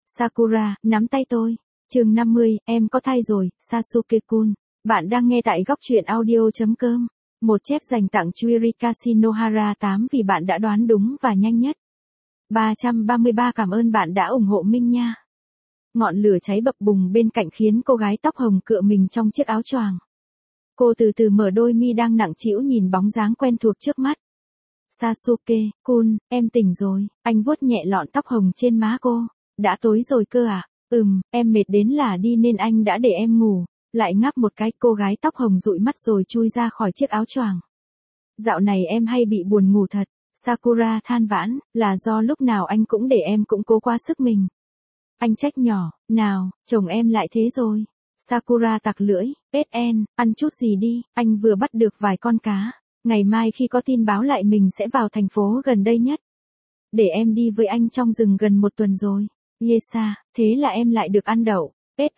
Sakura, nắm tay tôi. Chương 50, em có thai rồi, Sasuke-kun. Bạn đang nghe tại góc truyện audio.com. Một chép dành tặng Chirika Shinohara 8 vì bạn đã đoán đúng và nhanh nhất. 333 cảm ơn bạn đã ủng hộ Minh nha. Ngọn lửa cháy bập bùng bên cạnh khiến cô gái tóc hồng cựa mình trong chiếc áo choàng. Cô từ từ mở đôi mi đang nặng trĩu nhìn bóng dáng quen thuộc trước mắt. Sasuke-kun, em tỉnh rồi. Anh vuốt nhẹ lọn tóc hồng trên má cô. Đã tối rồi cơ à? Em mệt đến là đi nên anh đã để em ngủ. Lại ngáp một cái, cô gái tóc hồng dụi mắt rồi chui ra khỏi chiếc áo choàng. Dạo này em hay bị buồn ngủ thật. Sakura than vãn, là do lúc nào anh cũng để em cũng cố quá sức mình. Anh trách nhỏ, nào, chồng em lại thế rồi. Sakura tặc lưỡi, ăn chút gì đi, anh vừa bắt được vài con cá. Ngày mai khi có tin báo lại mình sẽ vào thành phố gần đây nhất. Để em đi với anh trong rừng gần 1 tuần rồi. Yesa, thế là em lại được ăn đậu.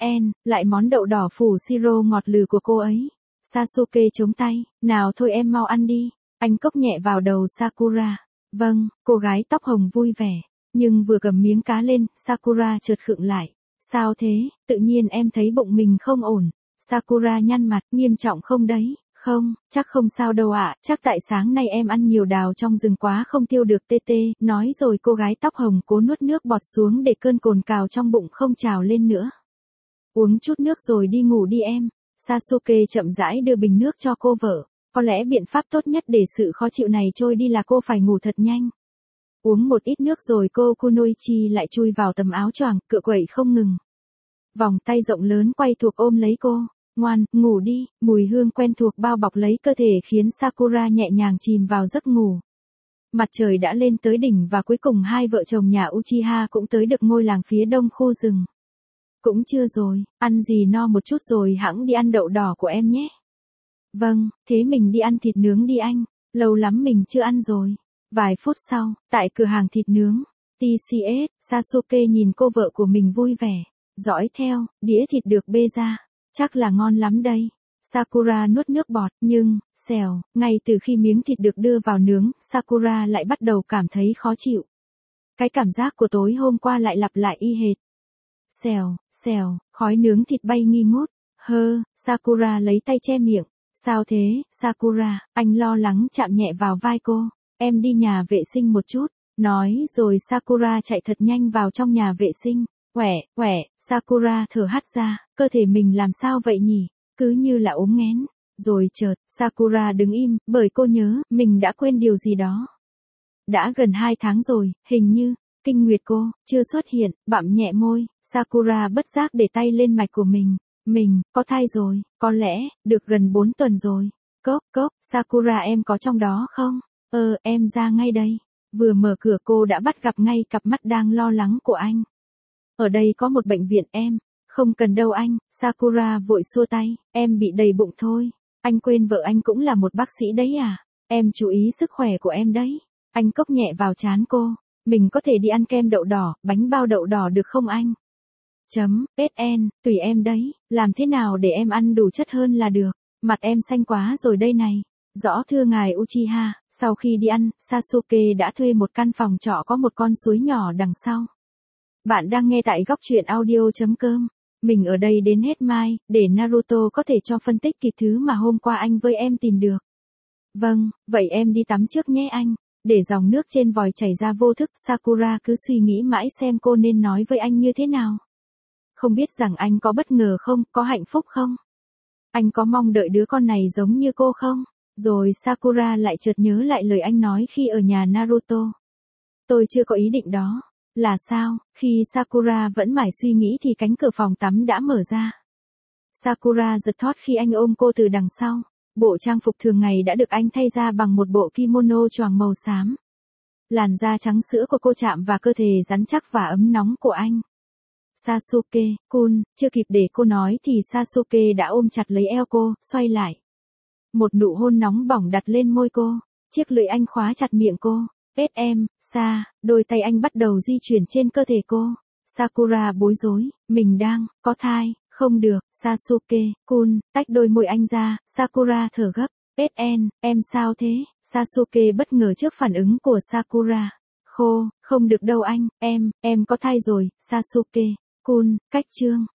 Lại món đậu đỏ phủ siro ngọt lừ của cô ấy. Sasuke chống tay, nào thôi em mau ăn đi. Anh cốc nhẹ vào đầu Sakura. Vâng, cô gái tóc hồng vui vẻ. Nhưng vừa cầm miếng cá lên, Sakura chợt khựng lại. Sao thế, tự nhiên em thấy bụng mình không ổn. Sakura nhăn mặt, nghiêm trọng không đấy? Không, chắc không sao đâu ạ, chắc tại sáng nay em ăn nhiều đào trong rừng quá không tiêu được tê. Nói rồi cô gái tóc hồng cố nuốt nước bọt xuống để cơn cồn cào trong bụng không trào lên nữa. Uống chút nước rồi đi ngủ đi em. Sasuke chậm rãi đưa bình nước cho cô vợ. Có lẽ biện pháp tốt nhất để sự khó chịu này trôi đi là cô phải ngủ thật nhanh. Uống một ít nước rồi cô Kunoichi lại chui vào tấm áo choàng, cựa quậy không ngừng. Vòng tay rộng lớn quay thuộc ôm lấy cô. Ngoan, ngủ đi, mùi hương quen thuộc bao bọc lấy cơ thể khiến Sakura nhẹ nhàng chìm vào giấc ngủ. Mặt trời đã lên tới đỉnh và cuối cùng hai vợ chồng nhà Uchiha cũng tới được ngôi làng phía đông khu rừng. Cũng chưa rồi, ăn gì no một chút rồi hẵng đi ăn đậu đỏ của em nhé. Vâng, thế mình đi ăn thịt nướng đi anh, lâu lắm mình chưa ăn rồi. Vài phút sau, tại cửa hàng thịt nướng, TCS, Sasuke nhìn cô vợ của mình vui vẻ, dõi theo, đĩa thịt được bê ra, chắc là ngon lắm đây. Sakura nuốt nước bọt, nhưng, ngay từ khi miếng thịt được đưa vào nướng, Sakura lại bắt đầu cảm thấy khó chịu. Cái cảm giác của tối hôm qua lại lặp lại y hệt. Khói nướng thịt bay nghi ngút. Sakura lấy tay che miệng. Sao thế, Sakura? Anh lo lắng chạm nhẹ vào vai cô. Em đi nhà vệ sinh một chút. Nói rồi Sakura chạy thật nhanh vào trong nhà vệ sinh. Sakura thở hắt ra. Cơ thể mình làm sao vậy nhỉ? Cứ như là ốm nghén. Rồi chợt, Sakura đứng im, bởi cô nhớ, mình đã quên điều gì đó. Đã gần 2 tháng rồi, hình như, kinh nguyệt cô, chưa xuất hiện, bặm nhẹ môi, Sakura bất giác để tay lên mạch của mình. Mình, có thai rồi, có lẽ, được gần 4 tuần rồi. Cốc, Sakura em có trong đó không? Em ra ngay đây. Vừa mở cửa cô đã bắt gặp ngay cặp mắt đang lo lắng của anh. Ở đây có một bệnh viện em. Không cần đâu anh, Sakura vội xua tay, em bị đầy bụng thôi. Anh quên vợ anh cũng là một bác sĩ đấy à? Em chú ý sức khỏe của em đấy. Anh cốc nhẹ vào trán cô. Mình có thể đi ăn kem đậu đỏ, bánh bao đậu đỏ được không anh? Tùy em đấy, làm thế nào để em ăn đủ chất hơn là được. Mặt em xanh quá rồi đây này. Rõ thưa ngài Uchiha, sau khi đi ăn, Sasuke đã thuê một căn phòng trọ có một con suối nhỏ đằng sau. Bạn đang nghe tại góc truyện audio.com. Mình ở đây đến hết mai, để Naruto có thể cho phân tích kịp thứ mà hôm qua anh với em tìm được. Vâng, vậy em đi tắm trước nhé anh. Để dòng nước trên vòi chảy ra vô thức, Sakura cứ suy nghĩ mãi xem cô nên nói với anh như thế nào. Không biết rằng anh có bất ngờ không, có hạnh phúc không? Anh có mong đợi đứa con này giống như cô không? Rồi Sakura lại chợt nhớ lại lời anh nói khi ở nhà Naruto. Tôi chưa có ý định đó. Là sao? Khi Sakura vẫn mải suy nghĩ thì cánh cửa phòng tắm đã mở ra. Sakura giật thót khi anh ôm cô từ đằng sau. Bộ trang phục thường ngày đã được anh thay ra bằng một bộ kimono choàng màu xám. Làn da trắng sữa của cô chạm vào cơ thể rắn chắc và ấm nóng của anh. Sasuke-kun, chưa kịp để cô nói thì Sasuke đã ôm chặt lấy eo cô, xoay lại. Một nụ hôn nóng bỏng đặt lên môi cô. Chiếc lưỡi anh khóa chặt miệng cô. Đôi tay anh bắt đầu di chuyển trên cơ thể cô. Sakura bối rối, mình đang, có thai, không được, Sasuke-kun, tách đôi môi anh ra, Sakura thở gấp. Em sao thế? Sasuke bất ngờ trước phản ứng của Sakura. Khô, không được đâu anh, em có thai rồi, Sasuke. Kun, cách chương.